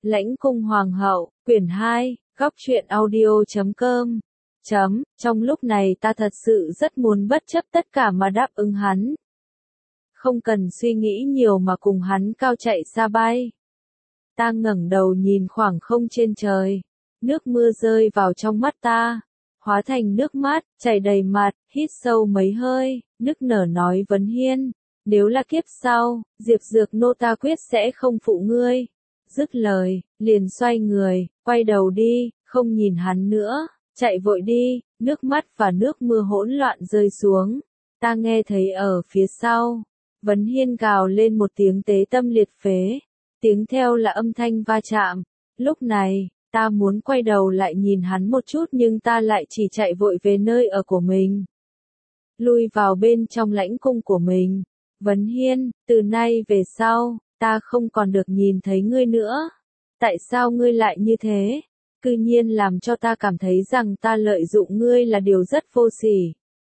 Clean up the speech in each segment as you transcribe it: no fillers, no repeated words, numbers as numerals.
Lãnh cung hoàng hậu, quyển 2, góc truyện audio.com. Trong lúc này ta thật sự rất muốn bất chấp tất cả mà đáp ứng hắn. Không cần suy nghĩ nhiều mà cùng hắn cao chạy xa bay. Ta ngẩng đầu nhìn khoảng không trên trời. Nước mưa rơi vào trong mắt ta, hóa thành nước mắt, chảy đầy mặt, hít sâu mấy hơi, nức nở nói Vấn Hiên, nếu là kiếp sau, Diệp Dược nô ta quyết sẽ không phụ ngươi. Dứt lời, liền xoay người, quay đầu đi, không nhìn hắn nữa, chạy vội đi, nước mắt và nước mưa hỗn loạn rơi xuống. Ta nghe thấy ở phía sau, Vấn Hiên gào lên một tiếng tế tâm liệt phế, tiếng theo là âm thanh va chạm. Lúc này, ta muốn quay đầu lại nhìn hắn một chút nhưng ta lại chỉ chạy vội về nơi ở của mình. Lui vào bên trong lãnh cung của mình. Vấn Hiên, từ nay về sau, ta không còn được nhìn thấy ngươi nữa. Tại sao ngươi lại như thế? Cư nhiên làm cho ta cảm thấy rằng ta lợi dụng ngươi là điều rất vô sỉ.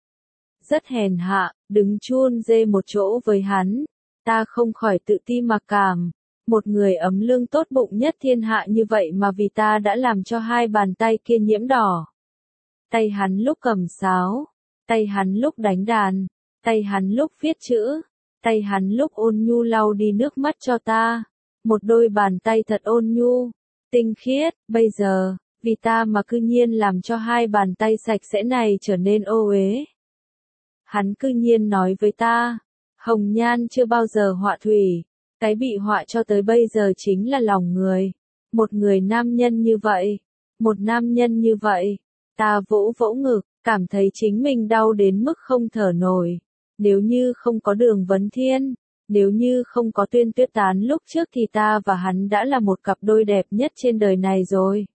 Rất hèn hạ, đứng chun dê một chỗ với hắn. Ta không khỏi tự ti mặc cảm. Một người ấm lương tốt bụng nhất thiên hạ như vậy mà vì ta đã làm cho hai bàn tay kia nhiễm đỏ. Tay hắn lúc cầm sáo, tay hắn lúc đánh đàn, tay hắn lúc viết chữ, tay hắn lúc ôn nhu lau đi nước mắt cho ta. Một đôi bàn tay thật ôn nhu, tinh khiết, bây giờ, vì ta mà cư nhiên làm cho hai bàn tay sạch sẽ này trở nên ô uế. Hắn cư nhiên nói với ta, hồng nhan chưa bao giờ họa thủy. Cái bị họa cho tới bây giờ chính là lòng người. Một người nam nhân như vậy. Một nam nhân như vậy. Ta vỗ vỗ ngực, cảm thấy chính mình đau đến mức không thở nổi. Nếu như không có Đường Vấn Thiên, nếu như không có Tuyên Tuyết Tán lúc trước thì ta và hắn đã là một cặp đôi đẹp nhất trên đời này rồi.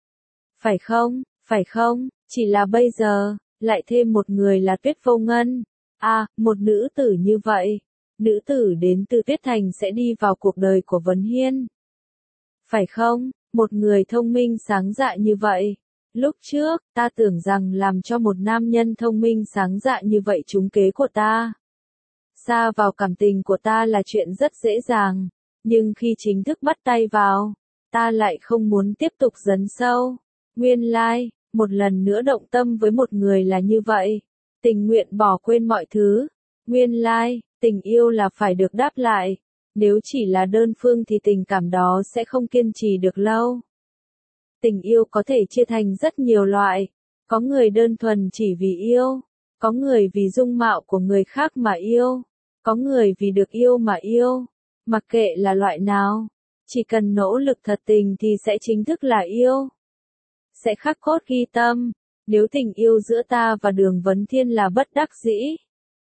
Phải không, chỉ là bây giờ, lại thêm một người là Tuyết Vô Ngân. Một nữ tử như vậy. Nữ tử đến từ Tuyết Thành sẽ đi vào cuộc đời của Vấn Hiên. Phải không, một người thông minh sáng dạ như vậy. Lúc trước, ta tưởng rằng làm cho một nam nhân thông minh sáng dạ như vậy trúng kế của ta. Xa vào cảm tình của ta là chuyện rất dễ dàng, nhưng khi chính thức bắt tay vào, ta lại không muốn tiếp tục dấn sâu. Nguyên lai, một lần nữa động tâm với một người là như vậy, tình nguyện bỏ quên mọi thứ. Nguyên lai, tình yêu là phải được đáp lại, nếu chỉ là đơn phương thì tình cảm đó sẽ không kiên trì được lâu. Tình yêu có thể chia thành rất nhiều loại, có người đơn thuần chỉ vì yêu, có người vì dung mạo của người khác mà yêu, có người vì được yêu mà yêu, mặc kệ là loại nào, chỉ cần nỗ lực thật tình thì sẽ chính thức là yêu. Sẽ khắc cốt ghi tâm, nếu tình yêu giữa ta và Đường Vấn Thiên là bất đắc dĩ,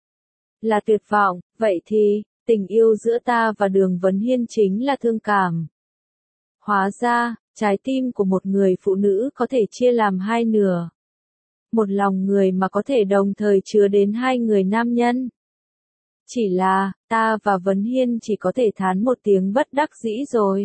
là tuyệt vọng, vậy thì, tình yêu giữa ta và Đường Vấn Hiên chính là thương cảm. Hóa ra, trái tim của một người phụ nữ có thể chia làm hai nửa. Một lòng người mà có thể đồng thời chứa đến hai người nam nhân. Chỉ là, ta và Vấn Hiên chỉ có thể thán một tiếng bất đắc dĩ rồi.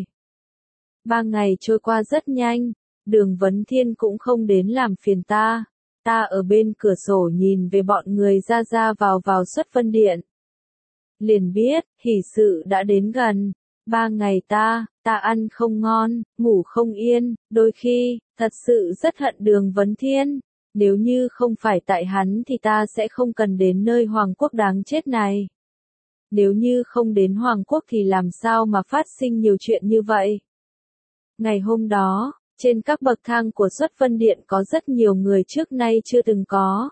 3 ngày trôi qua rất nhanh, Đường Vấn Thiên cũng không đến làm phiền ta. Ta ở bên cửa sổ nhìn về bọn người ra vào Xuất Vân Điện. Liền biết, hỷ sự đã đến gần. 3 ngày ta ăn không ngon, ngủ không yên, đôi khi, thật sự rất hận Đường Vấn Thiên. Nếu như không phải tại hắn thì ta sẽ không cần đến nơi Hoàng Quốc đáng chết này. Nếu như không đến Hoàng Quốc thì làm sao mà phát sinh nhiều chuyện như vậy. Ngày hôm đó, trên các bậc thang của Xuất Vân Điện có rất nhiều người trước nay chưa từng có.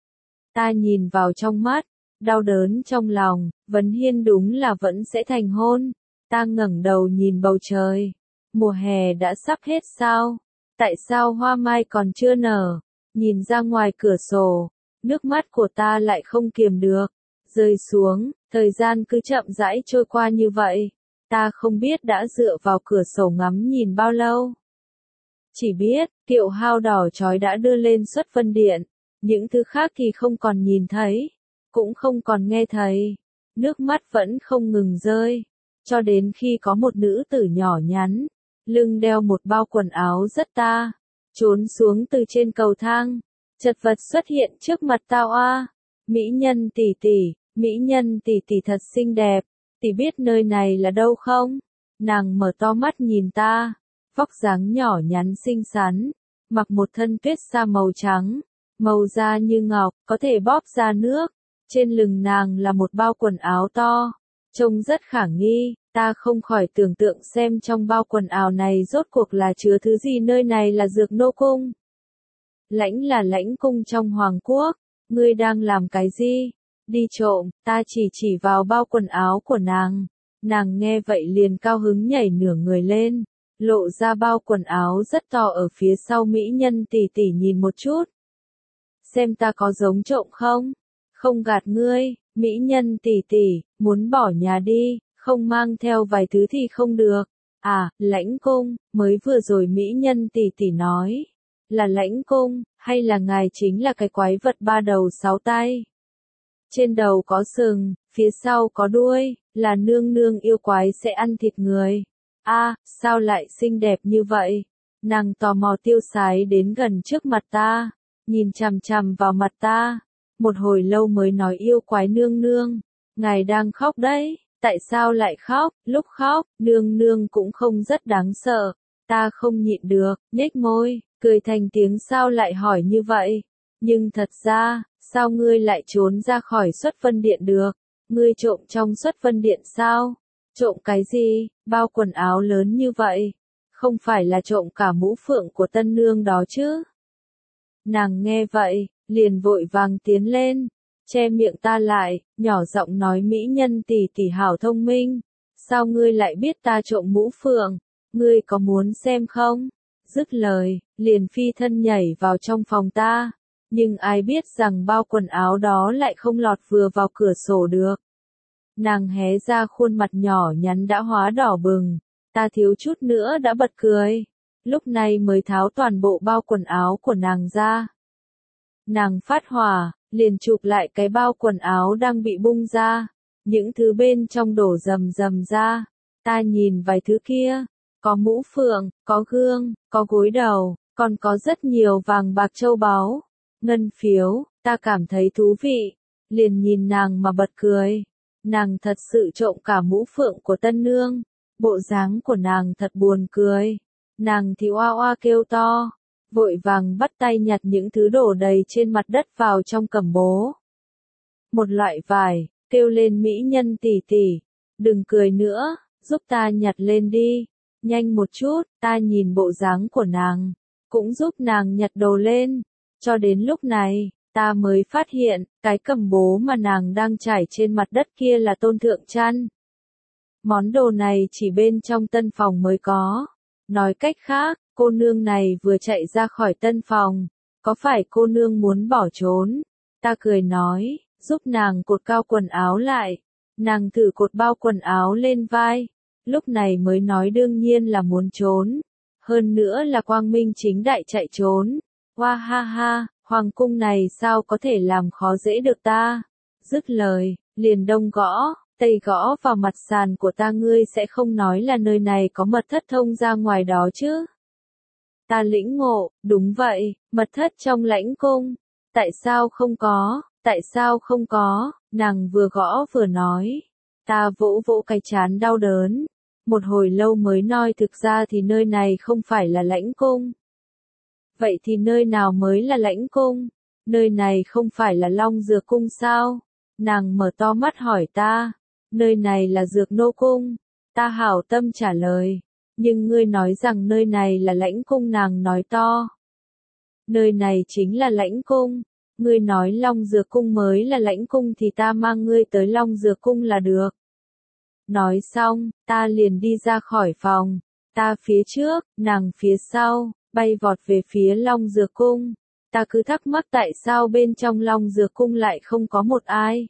Ta nhìn vào trong mắt, đau đớn trong lòng, Vấn Hiên đúng là vẫn sẽ thành hôn. Ta ngẩng đầu nhìn bầu trời. Mùa hè đã sắp hết sao? Tại sao hoa mai còn chưa nở? Nhìn ra ngoài cửa sổ, nước mắt của ta lại không kiềm được, rơi xuống, thời gian cứ chậm rãi trôi qua như vậy. Ta không biết đã dựa vào cửa sổ ngắm nhìn bao lâu. Chỉ biết, kiệu hao đỏ chói đã đưa lên Xuất Vân Điện, những thứ khác thì không còn nhìn thấy, cũng không còn nghe thấy. Nước mắt vẫn không ngừng rơi, cho đến khi có một nữ tử nhỏ nhắn, lưng đeo một bao quần áo rất ta, trốn xuống từ trên cầu thang, chật vật xuất hiện trước mặt tao. Mỹ nhân tỷ tỷ thật xinh đẹp, tỷ biết nơi này là đâu không? Nàng mở to mắt nhìn ta, vóc dáng nhỏ nhắn xinh xắn, mặc một thân tuyết sa màu trắng, màu da như ngọc, có thể bóp ra nước, trên lưng nàng là một bao quần áo to, trông rất khả nghi, ta không khỏi tưởng tượng xem trong bao quần áo này rốt cuộc là chứa thứ gì. Nơi này là Dược Nô Cung. Lãnh là lãnh cung trong hoàng quốc, ngươi đang làm cái gì? Đi trộm, ta chỉ vào bao quần áo của nàng. Nàng nghe vậy liền cao hứng nhảy nửa người lên, lộ ra bao quần áo rất to ở phía sau. Mỹ nhân tỷ tỷ nhìn một chút. Xem ta có giống trộm không? Không gạt ngươi, mỹ nhân tỷ tỷ, muốn bỏ nhà đi, không mang theo vài thứ thì không được. À, lãnh cung, mới vừa rồi mỹ nhân tỷ tỷ nói. Là lãnh cung, hay là ngài chính là cái quái vật ba đầu sáu tay? Trên đầu có sừng, phía sau có đuôi, là nương nương yêu quái sẽ ăn thịt người. A, sao lại xinh đẹp như vậy? Nàng tò mò tiêu sái đến gần trước mặt ta, nhìn chằm chằm vào mặt ta. Một hồi lâu mới nói yêu quái nương nương, ngài đang khóc đấy, tại sao lại khóc? Lúc khóc, nương nương cũng không rất đáng sợ. Ta không nhịn được, nhếch môi, cười thành tiếng. Sao lại hỏi như vậy? Nhưng thật ra, sao ngươi lại trốn ra khỏi Xuất Vân Điện được? Ngươi trộm trong Xuất Vân Điện sao? Trộm cái gì? Bao quần áo lớn như vậy? Không phải là trộm cả mũ phượng của tân nương đó chứ? Nàng nghe vậy, liền vội vàng tiến lên, che miệng ta lại, nhỏ giọng nói mỹ nhân tỷ tỷ hảo thông minh. Sao ngươi lại biết ta trộm mũ phượng? Ngươi có muốn xem không? Dứt lời, liền phi thân nhảy vào trong phòng ta. Nhưng ai biết rằng bao quần áo đó lại không lọt vừa vào cửa sổ được. Nàng hé ra khuôn mặt nhỏ nhắn đã hóa đỏ bừng. Ta thiếu chút nữa đã bật cười. Lúc này mới tháo toàn bộ bao quần áo của nàng ra. Nàng phát hỏa, liền chụp lại cái bao quần áo đang bị bung ra. Những thứ bên trong đổ rầm rầm ra. Ta nhìn vài thứ kia. Có mũ phượng, có gương, có gối đầu, còn có rất nhiều vàng bạc châu báu, ngân phiếu. Ta cảm thấy thú vị. Liền nhìn nàng mà bật cười. Nàng thật sự trộm cả mũ phượng của tân nương. Bộ dáng của nàng thật buồn cười. Nàng thì oa oa kêu to, vội vàng bắt tay nhặt những thứ đổ đầy trên mặt đất vào trong cẩm bố. Một loại vải, kêu lên mỹ nhân tỷ tỷ, đừng cười nữa, giúp ta nhặt lên đi, nhanh một chút. Ta nhìn bộ dáng của nàng, cũng giúp nàng nhặt đồ lên. Cho đến lúc này, ta mới phát hiện, cái cẩm bố mà nàng đang trải trên mặt đất kia là tôn thượng chăn. Món đồ này chỉ bên trong tân phòng mới có. Nói cách khác, cô nương này vừa chạy ra khỏi tân phòng. Có phải cô nương muốn bỏ trốn? Ta cười nói, giúp nàng cột cao quần áo lại. Nàng thử cột bao quần áo lên vai. Lúc này mới nói đương nhiên là muốn trốn. Hơn nữa là quang minh chính đại chạy trốn. Hoa ha ha, hoàng cung này sao có thể làm khó dễ được ta? Dứt lời, liền đông gõ. Tây gõ vào mặt sàn của ta. Ngươi sẽ không nói là nơi này có mật thất thông ra ngoài đó chứ? Ta lĩnh ngộ, đúng vậy, mật thất trong lãnh cung. Tại sao không có, tại sao không có, nàng vừa gõ vừa nói. Ta vỗ vỗ cái trán đau đớn. Một hồi lâu mới nói thực ra thì nơi này không phải là lãnh cung. Vậy thì nơi nào mới là lãnh cung? Nơi này không phải là Long Dược Cung sao? Nàng mở to mắt hỏi ta. Nơi này là Dược Nô Cung. Ta hảo tâm trả lời. Nhưng ngươi nói rằng nơi này là lãnh cung. Nàng nói to. Nơi này chính là lãnh cung. Ngươi nói Long Dược Cung mới là lãnh cung thì ta mang ngươi tới Long Dược Cung là được. Nói xong, ta liền đi ra khỏi phòng. Ta phía trước, nàng phía sau, bay vọt về phía Long Dược Cung. Ta cứ thắc mắc tại sao bên trong Long Dược Cung lại không có một ai.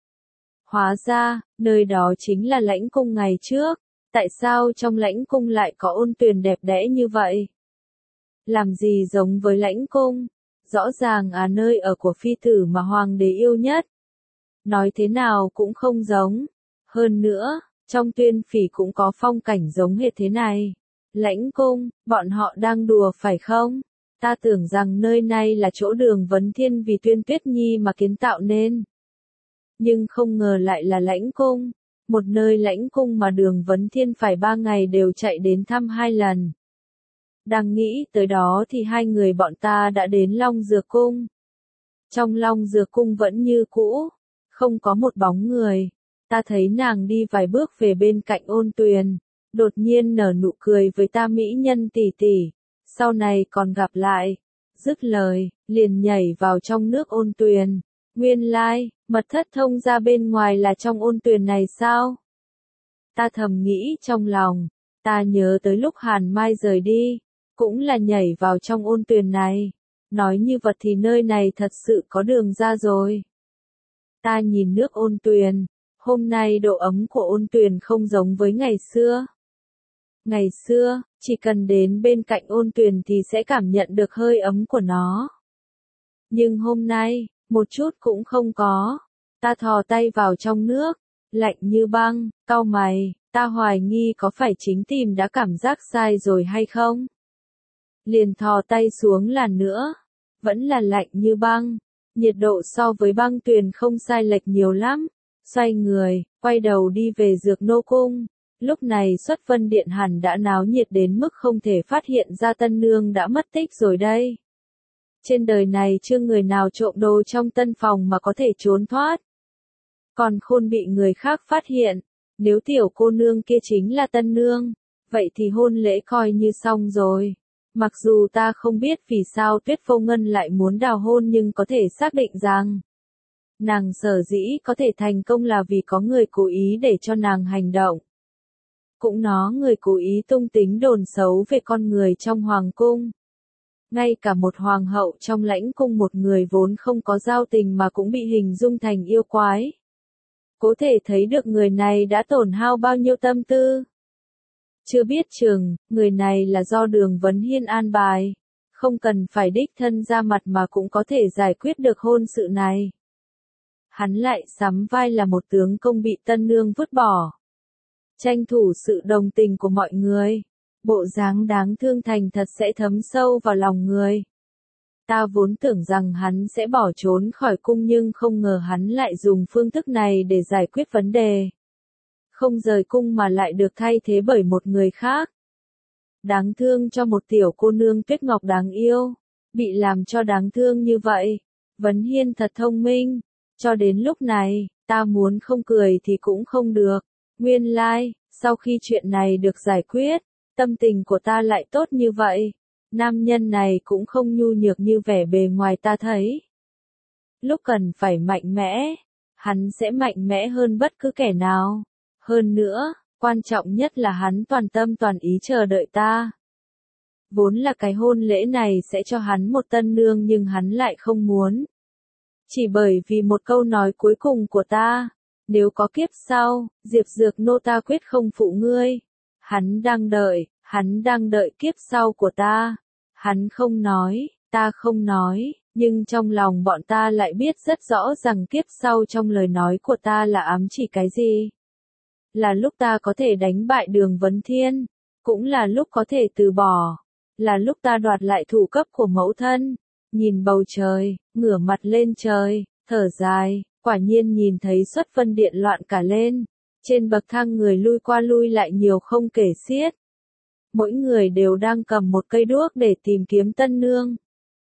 Hóa ra, nơi đó chính là lãnh cung ngày trước. Tại sao trong lãnh cung lại có ôn tuyền đẹp đẽ như vậy? Làm gì giống với lãnh cung? Rõ ràng nơi ở của phi tử mà hoàng đế yêu nhất. Nói thế nào cũng không giống. Hơn nữa, trong Tuyên Phỉ cũng có phong cảnh giống hệt thế này. Lãnh cung, bọn họ đang đùa phải không? Ta tưởng rằng nơi này là chỗ Đường Vấn Thiên vì Tuyên Tuyết Nhi mà kiến tạo nên. Nhưng không ngờ lại là lãnh cung. Một nơi lãnh cung mà Đường Vấn Thiên phải 3 ngày đều chạy đến thăm 2 lần. Đang nghĩ tới đó thì hai người bọn ta đã đến Long Dược Cung. Trong Long Dược Cung vẫn như cũ, không có một bóng người. Ta thấy nàng đi vài bước về bên cạnh Ôn Tuyền, đột nhiên nở nụ cười với ta mỹ nhân tỷ tỷ, sau này còn gặp lại. Dứt lời, liền nhảy vào trong nước Ôn Tuyền. Nguyên lai, mật thất thông ra bên ngoài là trong Ôn Tuyền này sao? Ta thầm nghĩ trong lòng, ta nhớ tới lúc Hàn Mai rời đi, cũng là nhảy vào trong Ôn Tuyền này. Nói như vật thì nơi này thật sự có đường ra rồi. Ta nhìn nước Ôn Tuyền, hôm nay độ ấm của Ôn Tuyền không giống với ngày xưa. Ngày xưa, chỉ cần đến bên cạnh Ôn Tuyền thì sẽ cảm nhận được hơi ấm của nó. Nhưng hôm nay, một chút cũng không có. Ta thò tay vào trong nước, lạnh như băng, cau mày, ta hoài nghi có phải chính tìm đã cảm giác sai rồi hay không? Liền thò tay xuống lần nữa, vẫn là lạnh như băng, nhiệt độ so với băng tuyền không sai lệch nhiều lắm. Xoay người, quay đầu đi về Dược Nô Cung. Lúc này Xuất Vân Điện hẳn đã náo nhiệt đến mức không thể phát hiện ra tân nương đã mất tích rồi đây. Trên đời này chưa người nào trộm đồ trong tân phòng mà có thể trốn thoát. Còn Khôn bị người khác phát hiện, nếu tiểu cô nương kia chính là tân nương, vậy thì hôn lễ coi như xong rồi. Mặc dù ta không biết vì sao Tuyết Vô Ngân lại muốn đào hôn nhưng có thể xác định rằng, nàng sở dĩ có thể thành công là vì có người cố ý để cho nàng hành động. Cũng nó người cố ý tung tính đồn xấu về con người trong hoàng cung. Ngay cả một hoàng hậu trong lãnh cung một người vốn không có giao tình mà cũng bị hình dung thành yêu quái. Có thể thấy được người này đã tổn hao bao nhiêu tâm tư. Chưa biết chừng, người này là do Đường Vấn Hiên an bài. Không cần phải đích thân ra mặt mà cũng có thể giải quyết được hôn sự này. Hắn lại sắm vai là một tướng công bị tân nương vứt bỏ. Tranh thủ sự đồng tình của mọi người. Bộ dáng đáng thương thành thật sẽ thấm sâu vào lòng người. Ta vốn tưởng rằng hắn sẽ bỏ trốn khỏi cung nhưng không ngờ hắn lại dùng phương thức này để giải quyết vấn đề. Không rời cung mà lại được thay thế bởi một người khác. Đáng thương cho một tiểu cô nương Tuyết Ngọc đáng yêu. Bị làm cho đáng thương như vậy. Vấn Hiên thật thông minh. Cho đến lúc này, ta muốn không cười thì cũng không được. Nguyên lai, sau khi chuyện này được giải quyết, tâm tình của ta lại tốt như vậy. Nam nhân này cũng không nhu nhược như vẻ bề ngoài ta thấy. Lúc cần phải mạnh mẽ, hắn sẽ mạnh mẽ hơn bất cứ kẻ nào. Hơn nữa, quan trọng nhất là hắn toàn tâm toàn ý chờ đợi ta. Vốn là cái hôn lễ này sẽ cho hắn một tân nương nhưng hắn lại không muốn. Chỉ bởi vì một câu nói cuối cùng của ta, nếu có kiếp sau, Diệp Dược Nô ta quyết không phụ ngươi. Hắn đang đợi kiếp sau của ta. Hắn không nói, ta không nói, nhưng trong lòng bọn ta lại biết rất rõ rằng kiếp sau trong lời nói của ta là ám chỉ cái gì. Là lúc ta có thể đánh bại Đường Vấn Thiên, cũng là lúc có thể từ bỏ, là lúc ta đoạt lại thủ cấp của mẫu thân. Nhìn bầu trời, ngửa mặt lên trời, thở dài, quả nhiên nhìn thấy Xuất Vân Điện loạn cả lên. Trên bậc thang người lui qua lui lại nhiều không kể xiết. Mỗi người đều đang cầm một cây đuốc để tìm kiếm tân nương.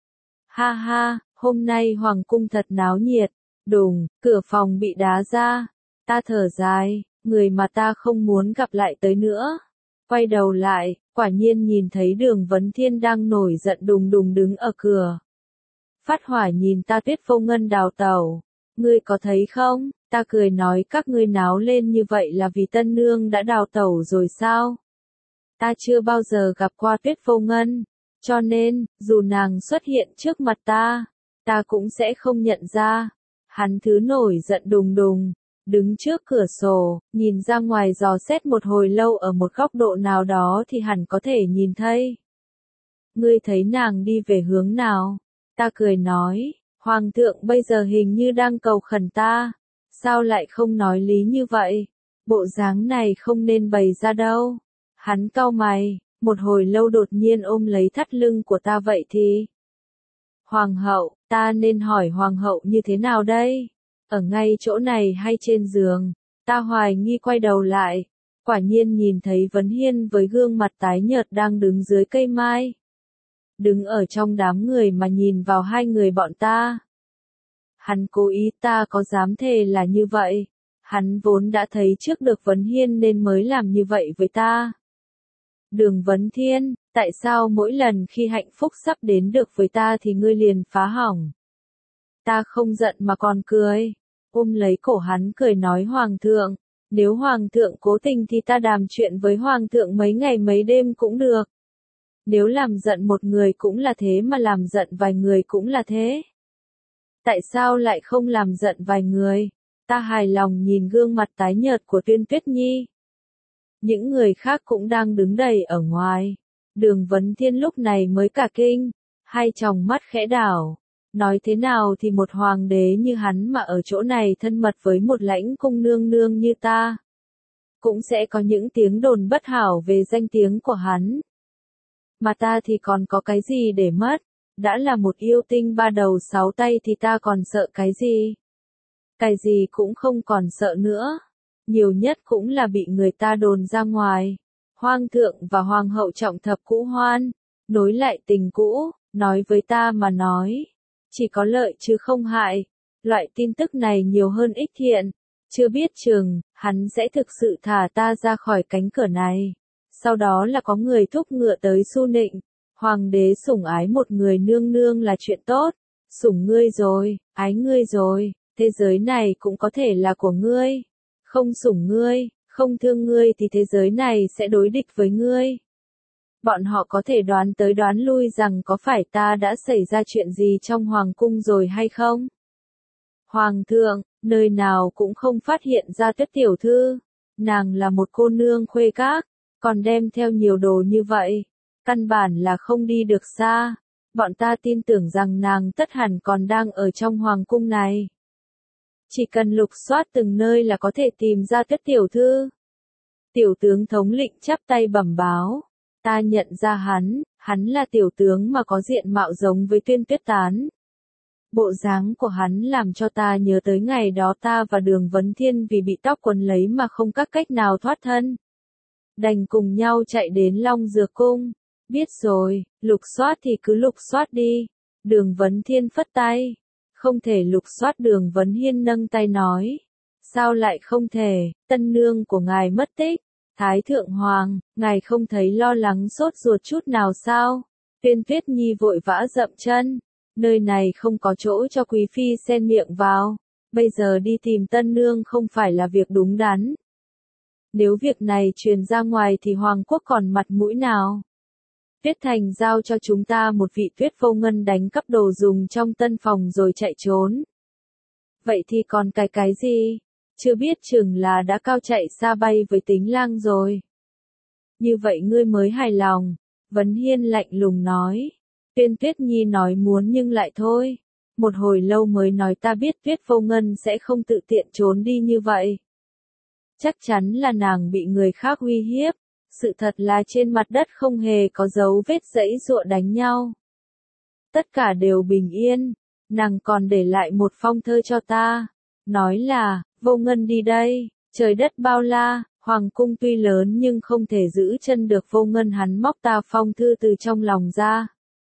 Ha ha, hôm nay hoàng cung thật náo nhiệt. Đùng, cửa phòng bị đá ra. Ta thở dài, người mà ta không muốn gặp lại tới nữa. Quay đầu lại, quả nhiên nhìn thấy Đường Vấn Thiên đang nổi giận đùng đùng đứng ở cửa. Phát hỏa nhìn ta Tuyết Vô Ngân đào tẩu. Ngươi có thấy không? Ta cười nói các ngươi náo lên như vậy là vì tân nương đã đào tẩu rồi sao? Ta chưa bao giờ gặp qua Tuyết Vô Ngân, cho nên, dù nàng xuất hiện trước mặt ta cũng sẽ không nhận ra. Hắn thứ nổi giận đùng đùng, đứng trước cửa sổ, nhìn ra ngoài dò xét một hồi lâu ở một góc độ nào đó thì hẳn có thể nhìn thấy. Ngươi thấy nàng đi về hướng nào? Ta cười nói, Hoàng thượng bây giờ hình như đang cầu khẩn ta, sao lại không nói lý như vậy? Bộ dáng này không nên bày ra đâu. Hắn cau mày, một hồi lâu đột nhiên ôm lấy thắt lưng của ta vậy thì. Hoàng hậu, ta nên hỏi hoàng hậu như thế nào đây? Ở ngay chỗ này hay trên giường? Ta hoài nghi quay đầu lại. quả nhiên nhìn thấy Vấn Hiên với gương mặt tái nhợt đang đứng dưới cây mai. Đứng ở trong đám người mà nhìn vào hai người bọn ta. Hắn cố ý, ta có dám thề là như vậy. Hắn vốn đã thấy trước được Vấn Hiên nên mới làm như vậy với ta. Đường Vấn Thiên, tại sao mỗi lần khi hạnh phúc sắp đến được với ta thì ngươi liền phá hỏng? Ta không giận mà còn cười. Ôm lấy cổ hắn cười nói Hoàng thượng, nếu Hoàng thượng cố tình thì ta đàm chuyện với Hoàng thượng mấy ngày mấy đêm cũng được. Nếu làm giận một người cũng là thế mà làm giận vài người cũng là thế. Tại sao lại không làm giận vài người? Ta hài lòng nhìn gương mặt tái nhợt của Tuyên Tuyết Nhi. Những người khác cũng đang đứng đầy ở ngoài. Đường Vấn Thiên lúc này mới cả kinh, hai tròng mắt khẽ đảo. Nói thế nào thì một hoàng đế như hắn mà ở chỗ này thân mật với một lãnh cung nương nương như ta. Cũng sẽ có những tiếng đồn bất hảo về danh tiếng của hắn. Mà ta thì còn có cái gì để mất, đã là một yêu tinh ba đầu sáu tay thì ta còn sợ cái gì? Cái gì cũng không còn sợ nữa. Nhiều nhất cũng là bị người ta đồn ra ngoài. Hoàng thượng và hoàng hậu trọng thập cũ hoan, nối lại tình cũ, nói với ta mà nói. Chỉ có lợi chứ không hại. Loại tin tức này nhiều hơn ích thiện. Chưa biết chừng, hắn sẽ thực sự thả ta ra khỏi cánh cửa này. Sau đó là có người thúc ngựa tới Su Nịnh. Hoàng đế sủng ái một người nương nương là chuyện tốt. Sủng ngươi rồi, ái ngươi rồi, thế giới này cũng có thể là của ngươi. Không sủng ngươi, không thương ngươi thì thế giới này sẽ đối địch với ngươi. Bọn họ có thể đoán tới đoán lui rằng có phải ta đã xảy ra chuyện gì trong hoàng cung rồi hay không? Hoàng thượng, nơi nào cũng không phát hiện ra Tuyết tiểu thư. Nàng là một cô nương khuê các, còn đem theo nhiều đồ như vậy. Căn bản là không đi được xa. Bọn ta tin tưởng rằng nàng tất hẳn còn đang ở trong hoàng cung này. Chỉ cần lục soát từng nơi là có thể tìm ra Tuyết tiểu thư. Tiểu tướng thống lĩnh chắp tay bẩm báo. Ta nhận ra hắn là tiểu tướng mà có diện mạo giống với Tuyên Tuyết Tán. Bộ dáng của hắn làm cho ta nhớ tới ngày đó ta và Đường Vấn Thiên vì bị tóc quấn lấy mà không có cách nào thoát thân. Đành cùng nhau chạy đến Long Dược Cung. Biết rồi, lục soát thì cứ lục soát đi. Đường Vấn Thiên phất tay. Không thể lục soát. Đường Vấn Hiên nâng tay nói. Sao lại không thể, tân nương của ngài mất tích. Thái thượng hoàng, ngài không thấy lo lắng sốt ruột chút nào sao? Tuyên Tuyết Nhi vội vã dậm chân. Nơi này không có chỗ cho quý phi xen miệng vào. Bây giờ đi tìm tân nương không phải là việc đúng đắn. Nếu việc này truyền ra ngoài thì hoàng quốc còn mặt mũi nào? Tuyết Thành giao cho chúng ta một vị Tuyết Vô Ngân đánh cắp đồ dùng trong tân phòng rồi chạy trốn. Vậy thì còn cái gì? Chưa biết chừng là đã cao chạy xa bay với Tính Lang rồi. Như vậy ngươi mới hài lòng. Vấn Hiên lạnh lùng nói. Tuyên Tuyết Nhi nói muốn nhưng lại thôi. Một hồi lâu mới nói ta biết Tuyết Vô Ngân sẽ không tự tiện trốn đi như vậy. Chắc chắn là nàng bị người khác uy hiếp. Sự thật là trên mặt đất không hề có dấu vết giãy giụa đánh nhau. Tất cả đều bình yên. Nàng còn để lại một phong thơ cho ta. Nói là, Vô Ngân đi đây, trời đất bao la, hoàng cung tuy lớn nhưng không thể giữ chân được Vô Ngân. Hắn móc ta phong thư từ trong lòng ra.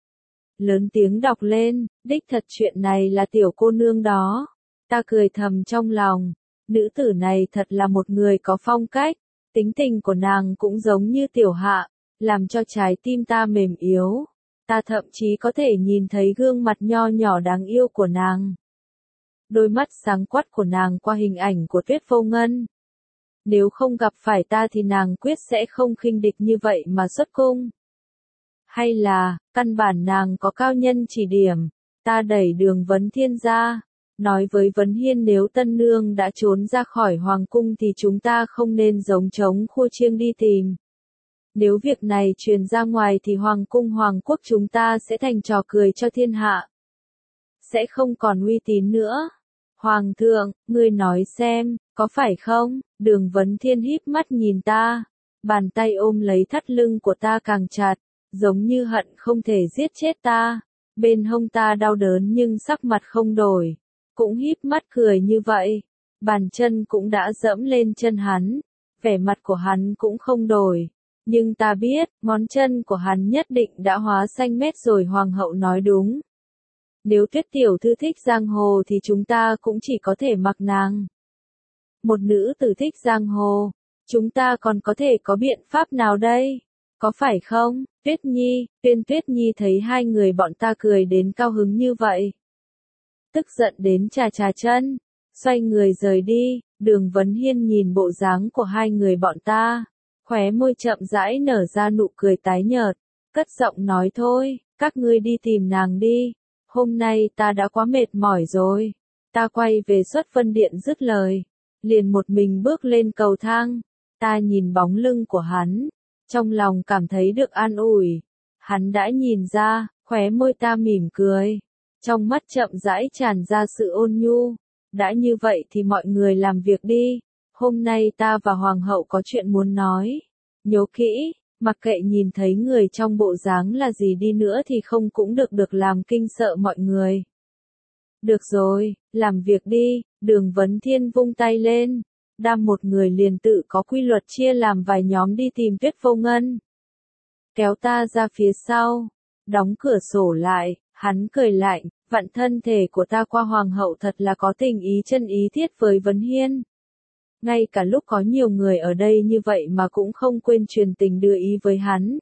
Lớn tiếng đọc lên, đích thật chuyện này là tiểu cô nương đó. Ta cười thầm trong lòng, nữ tử này thật là một người có phong cách, tính tình của nàng cũng giống như tiểu hạ, làm cho trái tim ta mềm yếu. Ta thậm chí có thể nhìn thấy gương mặt nho nhỏ đáng yêu của nàng. Đôi mắt sáng quắc của nàng qua hình ảnh của Tuyết Vô Ngân. Nếu không gặp phải ta thì nàng quyết sẽ không khinh địch như vậy mà xuất cung. Hay là, căn bản nàng có cao nhân chỉ điểm. Ta đẩy Đường Vấn Thiên ra, nói với Vấn Hiên nếu tân nương đã trốn ra khỏi hoàng cung thì chúng ta không nên giống trống khua chiêng đi tìm. Nếu việc này truyền ra ngoài thì hoàng cung hoàng quốc chúng ta sẽ thành trò cười cho thiên hạ. Sẽ không còn uy tín nữa. Hoàng thượng, ngươi nói xem, có phải không? Đường Vấn Thiên híp mắt nhìn ta. Bàn tay ôm lấy thắt lưng của ta càng chặt, giống như hận không thể giết chết ta. Bên hông ta đau đớn nhưng sắc mặt không đổi. Cũng híp mắt cười như vậy. Bàn chân cũng đã dẫm lên chân hắn. vẻ mặt của hắn cũng không đổi. Nhưng ta biết, ngón chân của hắn nhất định đã hóa xanh mét rồi. Hoàng hậu nói đúng. Nếu Tuyết tiểu thư thích giang hồ thì chúng ta cũng chỉ có thể mặc nàng. Một nữ tử thích giang hồ, chúng ta còn có thể có biện pháp nào đây? Có phải không, Tuyết Nhi? Tuyết Nhi thấy hai người bọn ta cười đến cao hứng như vậy, tức giận đến chà chà chân, xoay người rời đi. Đường Vấn Hiên nhìn bộ dáng của hai người bọn ta, khóe môi chậm rãi nở ra nụ cười tái nhợt, cất giọng nói thôi, các ngươi đi tìm nàng đi, hôm nay ta đã quá mệt mỏi rồi. Ta quay về Xuất Vân Điện dứt lời, liền một mình bước lên cầu thang. Ta nhìn bóng lưng của hắn, trong lòng cảm thấy được an ủi. Hắn đã nhìn ra, khóe môi ta mỉm cười, trong mắt chậm rãi tràn ra sự ôn nhu. Đã như vậy thì mọi người làm việc đi. Hôm nay ta và Hoàng hậu có chuyện muốn nói. Nhớ kỹ, mặc kệ nhìn thấy người trong bộ dáng là gì đi nữa thì không cũng được làm kinh sợ mọi người. Được rồi, làm việc đi. Đường Vấn Thiên vung tay lên. Đam một người liền tự có quy luật chia làm vài nhóm đi tìm Tuyết Vô Ngân. Kéo ta ra phía sau, đóng cửa sổ lại, hắn cười lạnh, vặn thân thể của ta qua Hoàng hậu thật là có tình ý chân ý thiết với Vấn Hiên. Ngay cả lúc có nhiều người ở đây như vậy mà cũng không quên truyền tình đưa ý với hắn.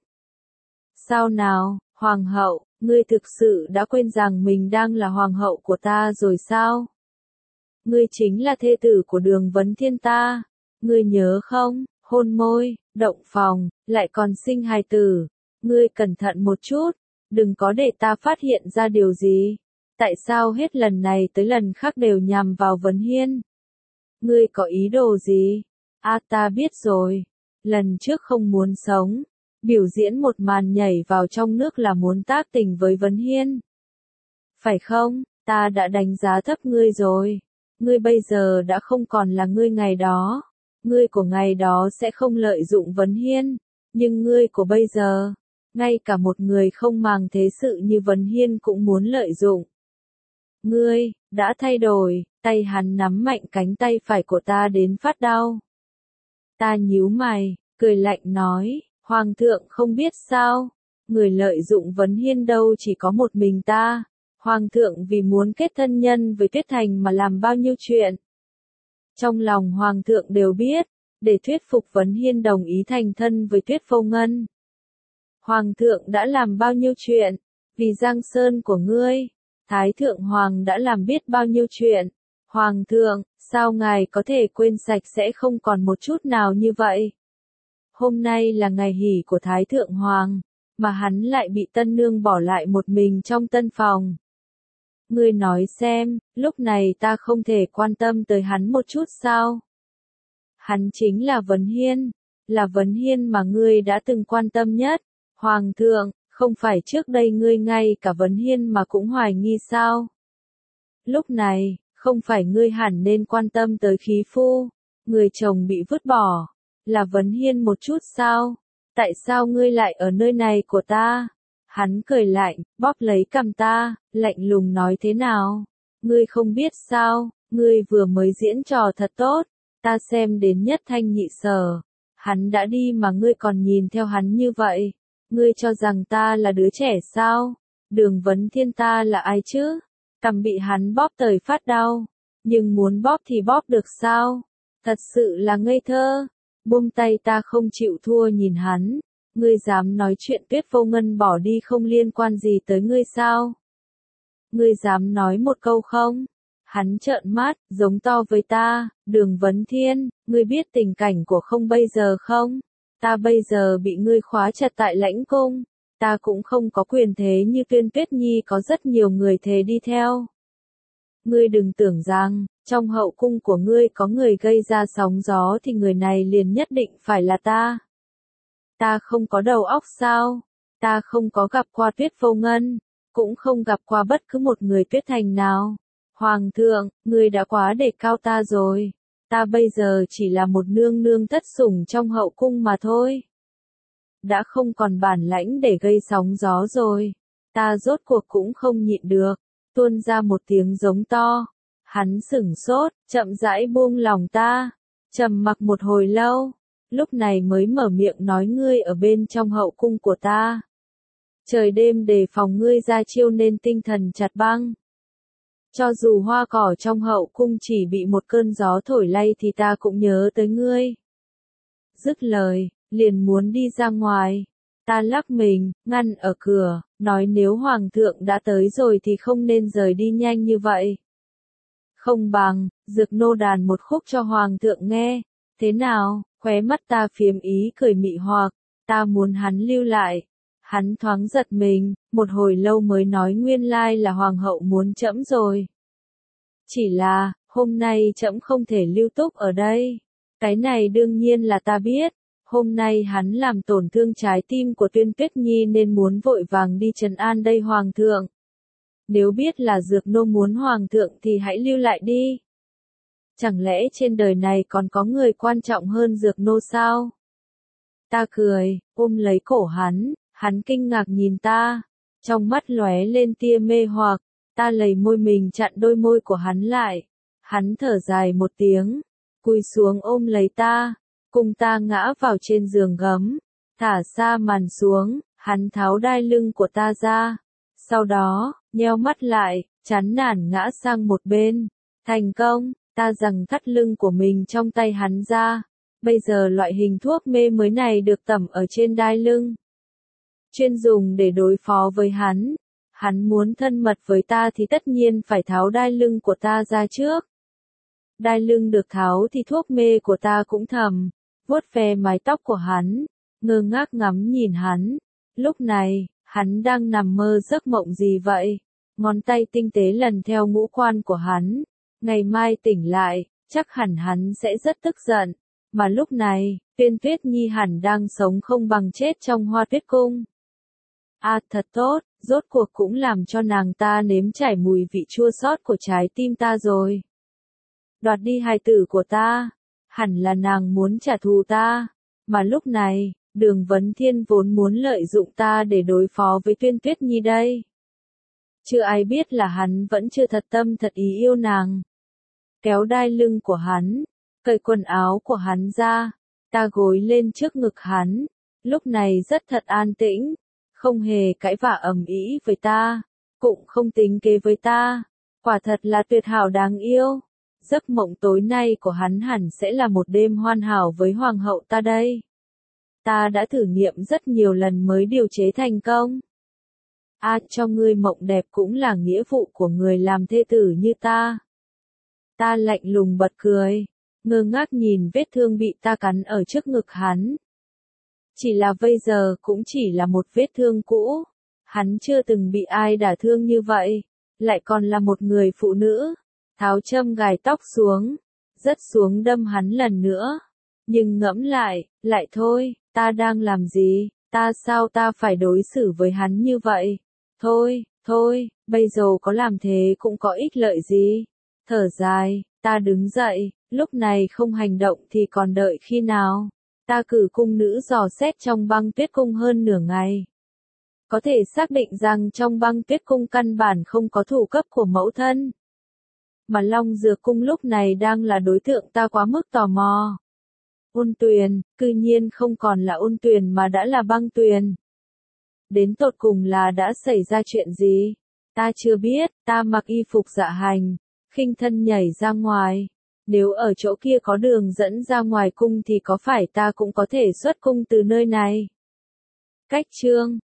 Sao nào, Hoàng hậu, ngươi thực sự đã quên rằng mình đang là Hoàng hậu của ta rồi sao? Ngươi chính là thê tử của Đường Vấn Thiên ta, ngươi nhớ không, hôn môi, động phòng, lại còn sinh hài tử. Ngươi cẩn thận một chút, đừng có để ta phát hiện ra điều gì. Tại sao hết lần này tới lần khác đều nhằm vào Vấn Hiên? Ngươi có ý đồ gì? Ta biết rồi. Lần trước không muốn sống, biểu diễn một màn nhảy vào trong nước là muốn tác tình với Vấn Hiên. Phải không? Ta đã đánh giá thấp ngươi rồi. Ngươi bây giờ đã không còn là ngươi ngày đó. Ngươi của ngày đó sẽ không lợi dụng Vấn Hiên, nhưng ngươi của bây giờ, ngay cả một người không màng thế sự như Vấn Hiên cũng muốn lợi dụng. Ngươi đã thay đổi. Tay hắn nắm mạnh cánh tay phải của ta đến phát đau. Ta nhíu mày, cười lạnh nói, Hoàng thượng không biết sao, người lợi dụng Vấn Hiên đâu chỉ có một mình ta. Hoàng thượng vì muốn kết thân nhân với Tuyết Thành mà làm bao nhiêu chuyện. Trong lòng Hoàng thượng đều biết, để thuyết phục Vấn Hiên đồng ý thành thân với Tuyết Vô Ngân. Hoàng thượng đã làm bao nhiêu chuyện, vì Giang Sơn của ngươi, Thái Thượng Hoàng đã làm biết bao nhiêu chuyện. Hoàng thượng, sao ngài có thể quên sạch sẽ không còn một chút nào như vậy? Hôm nay là ngày hỷ của Thái Thượng Hoàng, mà hắn lại bị tân nương bỏ lại một mình trong tân phòng. Ngươi nói xem, lúc này ta không thể quan tâm tới hắn một chút sao? Hắn chính là Vấn Hiên, là Vấn Hiên mà ngươi đã từng quan tâm nhất. Hoàng thượng, không phải trước đây ngươi ngay cả Vấn Hiên mà cũng hoài nghi sao? Lúc này, không phải ngươi hẳn nên quan tâm tới khí phu, người chồng bị vứt bỏ, là Vấn Hiên một chút sao? Tại sao ngươi lại ở nơi này của ta? Hắn cười lạnh, bóp lấy cằm ta, lạnh lùng nói thế nào? Ngươi không biết sao, ngươi vừa mới diễn trò thật tốt, ta xem đến nhất thanh nhị sở. Hắn đã đi mà ngươi còn nhìn theo hắn như vậy. Ngươi cho rằng ta là đứa trẻ sao? Đường Vấn Thiên ta là ai chứ? Cằm bị hắn bóp tới phát đau. Nhưng muốn bóp thì bóp được sao? Thật sự là ngây thơ. Buông tay ta không chịu thua nhìn hắn. Ngươi dám nói chuyện Tuyết Vô Ngân bỏ đi không liên quan gì tới ngươi sao? Ngươi dám nói một câu không? Hắn trợn mắt, giống to với ta, Đường Vấn Thiên, ngươi biết tình cảnh của không bây giờ không? Ta bây giờ bị ngươi khóa chặt tại lãnh cung, ta cũng không có quyền thế như Tuyết Nhi có rất nhiều người thế đi theo. Ngươi đừng tưởng rằng, trong hậu cung của ngươi có người gây ra sóng gió thì người này liền nhất định phải là ta. Ta không có đầu óc sao? Ta không có gặp qua Tuyết Vô Ngân, cũng không gặp qua bất cứ một người Tuyết Thành nào. Hoàng thượng, ngươi đã quá đề cao ta rồi. Ta bây giờ chỉ là một nương nương thất sủng trong hậu cung mà thôi. Đã không còn bản lãnh để gây sóng gió rồi. Ta rốt cuộc cũng không nhịn được, tuôn ra một tiếng giống to. Hắn sửng sốt, chậm rãi buông lòng ta, trầm mặc một hồi lâu, lúc này mới mở miệng nói ngươi ở bên trong hậu cung của ta. Trời đêm đề phòng ngươi ra chiêu nên tinh thần chặt băng. Cho dù hoa cỏ trong hậu cung chỉ bị một cơn gió thổi lay thì ta cũng nhớ tới ngươi. Dứt lời, liền muốn đi ra ngoài. Ta lắc mình, ngăn ở cửa, nói nếu hoàng thượng đã tới rồi thì không nên rời đi nhanh như vậy. Không bằng, dược nô đàn một khúc cho hoàng thượng nghe. Thế nào, khóe mắt ta phiếm ý cười mị hoặc, ta muốn hắn lưu lại. Hắn thoáng giật mình, một hồi lâu mới nói nguyên lai là hoàng hậu muốn trẫm rồi. Chỉ là, hôm nay trẫm không thể lưu túc ở đây. Cái này đương nhiên là ta biết. Hôm nay hắn làm tổn thương trái tim của Tuyên Tuyết Nhi nên muốn vội vàng đi trấn an đây hoàng thượng. Nếu biết là dược nô muốn hoàng thượng thì hãy lưu lại đi. Chẳng lẽ trên đời này còn có người quan trọng hơn dược nô sao? Ta cười, ôm lấy cổ hắn kinh ngạc nhìn ta, trong mắt lóe lên tia mê hoặc, ta lầy môi mình chặn đôi môi của hắn lại. Hắn thở dài một tiếng, cúi xuống ôm lấy ta, cùng ta ngã vào trên giường gấm, thả xa màn xuống, hắn tháo đai lưng của ta ra. Sau đó, nheo mắt lại, chán nản ngã sang một bên. Thành công, ta giằng thắt lưng của mình trong tay hắn ra. Bây giờ loại hình thuốc mê mới này được tẩm ở trên đai lưng. Chuyên dùng để đối phó với hắn. Hắn muốn thân mật với ta thì tất nhiên phải tháo đai lưng của ta ra trước. Đai lưng được tháo thì thuốc mê của ta cũng thầm, vuốt ve mái tóc của hắn, ngơ ngác ngắm nhìn hắn. Lúc này, hắn đang nằm mơ giấc mộng gì vậy? Ngón tay tinh tế lần theo ngũ quan của hắn. Ngày mai tỉnh lại, chắc hẳn hắn sẽ rất tức giận. Mà lúc này, Tuyên Tuyết Nhi hẳn đang sống không bằng chết trong Hoa Tuyết Cung. À thật tốt, rốt cuộc cũng làm cho nàng ta nếm trải mùi vị chua xót của trái tim ta rồi. Đoạt đi hài tử của ta, hẳn là nàng muốn trả thù ta. Mà lúc này, Đường Vấn Thiên vốn muốn lợi dụng ta để đối phó với Tuyên Tuyết Nhi đây. Chưa ai biết là hắn vẫn chưa thật tâm thật ý yêu nàng. Kéo đai lưng của hắn, cởi quần áo của hắn ra, ta gối lên trước ngực hắn, lúc này rất thật an tĩnh, không hề cãi vã ầm ĩ với ta, cũng không tính kế với ta, quả thật là tuyệt hảo đáng yêu. Giấc mộng tối nay của hắn hẳn sẽ là một đêm hoàn hảo với hoàng hậu ta đây. Ta đã thử nghiệm rất nhiều lần mới điều chế thành công. À, cho ngươi mộng đẹp cũng là nghĩa vụ của người làm thê tử như ta. Ta lạnh lùng bật cười, ngơ ngác nhìn vết thương bị ta cắn ở trước ngực hắn. Chỉ là bây giờ cũng chỉ là một vết thương cũ. Hắn chưa từng bị ai đả thương như vậy, lại còn là một người phụ nữ. Tháo châm gài tóc xuống, rớt xuống đâm hắn lần nữa. Nhưng ngẫm lại thôi, ta đang làm gì, sao ta phải đối xử với hắn như vậy? Thôi, bây giờ có làm thế cũng có ích lợi gì? Thở dài, ta đứng dậy, lúc này không hành động thì còn đợi khi nào? Ta cử cung nữ dò xét trong Băng Tuyết Cung hơn nửa ngày. Có thể xác định rằng trong Băng Tuyết Cung căn bản không có thủ cấp của mẫu thân. Mà Long Dược Cung lúc này đang là đối tượng ta quá mức tò mò. Ôn Tuyền, cư nhiên không còn là Ôn Tuyền mà đã là Băng Tuyền. Đến tột cùng là đã xảy ra chuyện gì? Ta chưa biết, ta mặc y phục dạ hành, khinh thân nhảy ra ngoài. Nếu ở chỗ kia có đường dẫn ra ngoài cung thì có phải ta cũng có thể xuất cung từ nơi này? Cách chương